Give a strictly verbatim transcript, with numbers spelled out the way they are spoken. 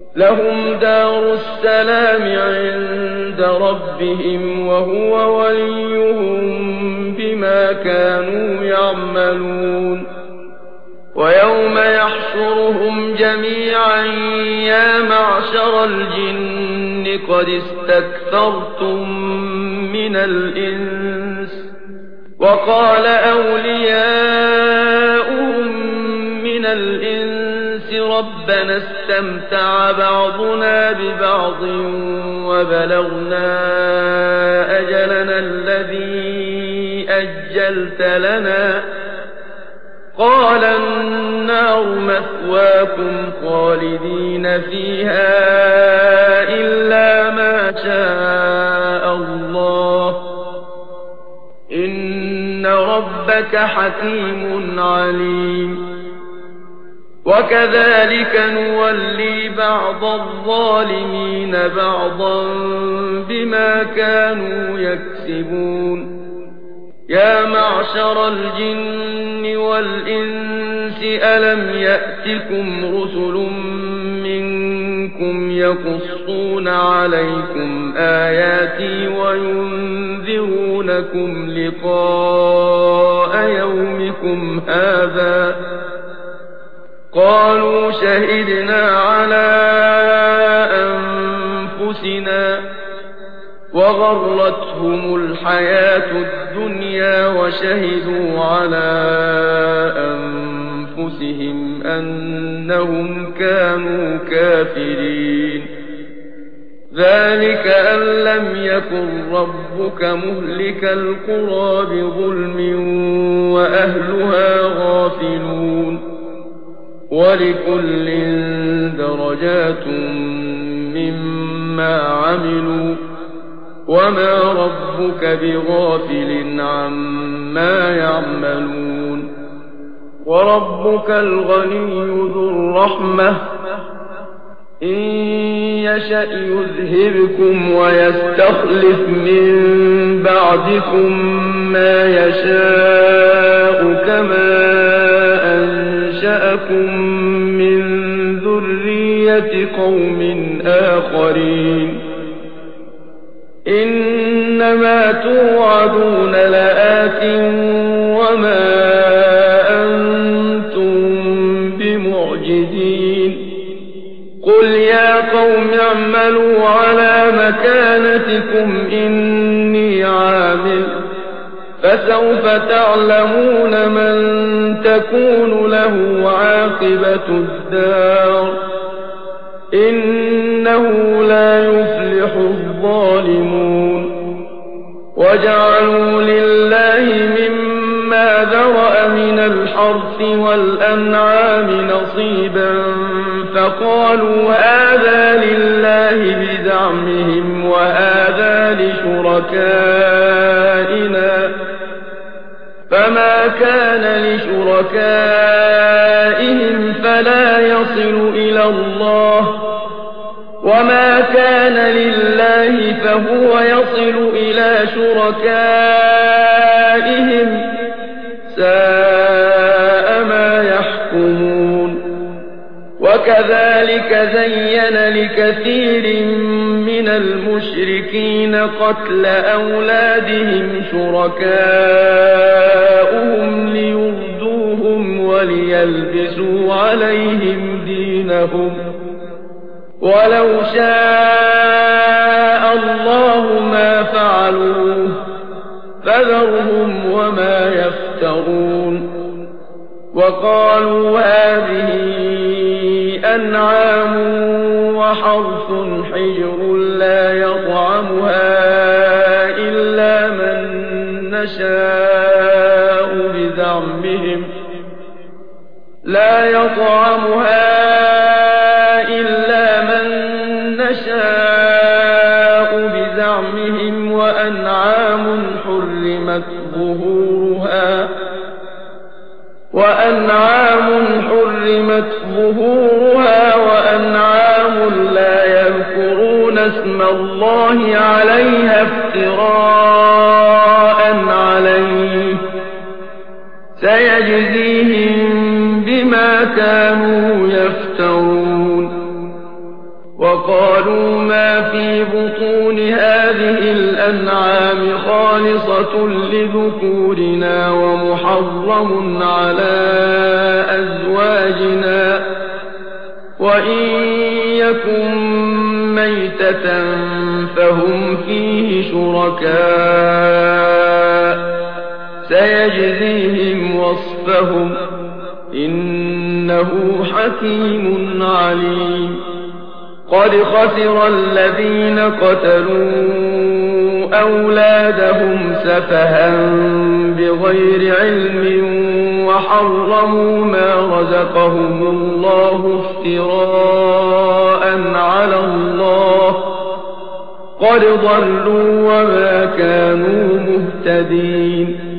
لهم دار السلام عند ربهم وهو وليهم بما كانوا يعملون ويوم يحشرهم جميعا يا معشر الجن قد استكثرتم من الإنس وقال أولياؤهم من الإنس ربنا استمتع بعضنا ببعض وبلغنا أجلنا الذي أجلت لنا قال النار مثواكم خالدين فيها إلا ما شاء الله إن ربك حكيم عليم وكذلك نولي بعض الظالمين بعضا بما كانوا يكسبون يا معشر الجن والإنس ألم يأتكم رسل منكم يقصون عليكم آياتي وينذرونكم لقاء يومكم هذا قالوا شهدنا على أنفسنا وغرتهم الحياة الدنيا وشهدوا على أنفسهم أنهم كانوا كافرين ذلك أن لم يكن ربك مهلك القرى بظلم وأهلها غافلون ولكل درجات مما عملوا وما ربك بغافل عما يعملون وربك الغني ذو الرحمة إن يشأ يذهبكم ويستخلف من بعدكم ما يشاء كما أنشأكم من ذرية قوم آخرين إنما توعدون لآت وما أنتم بمعجزين قل يا قوم اعملوا على مكانتكم إني عامل فسوف تعلمون من تكون له عاقبة الدار إنه لا يفلح الظالمون وجعلوا لله مما ذرأ من الحرث والأنعام نصيبا فقالوا هذا لله بزعمهم وهذا لشركائنا فما كان لشركائهم فلا يصل إلى الله وما كان لله فهو يصل إلى شركائهم ساء ما يحكمون وكذلك زين لكثير من المشركين قتل أولادهم شركاؤهم ليردوهم وليلبسوا عليهم دينهم ولو شاء الله ما فعلوه فذرهم وما يفترون وقالوا هذه أنعام وحرث حجر لا يطعمها إلا من نشاء بزعمهم لا يطعمها إلا من نشاء بزعمهم وأنعام حرمت ظهورها وأنعام حرمت ظهورها وأنعام لا يذكرون اسم الله عليها افتراء عليه سيجزيهم بما كانوا يفترون وقالوا ما في بطون هذه الأنعام خالصة لذكورنا ومحرم على أزواجنا وإن يكن ميتة فهم فيه شركاء سيجزيهم وصفهم إنه حكيم عليم قد خسر الذين قتلوا أولادهم سفها بغير علم وحرموا ما رزقهم الله افتراء على الله قد ضلوا وما كانوا مهتدين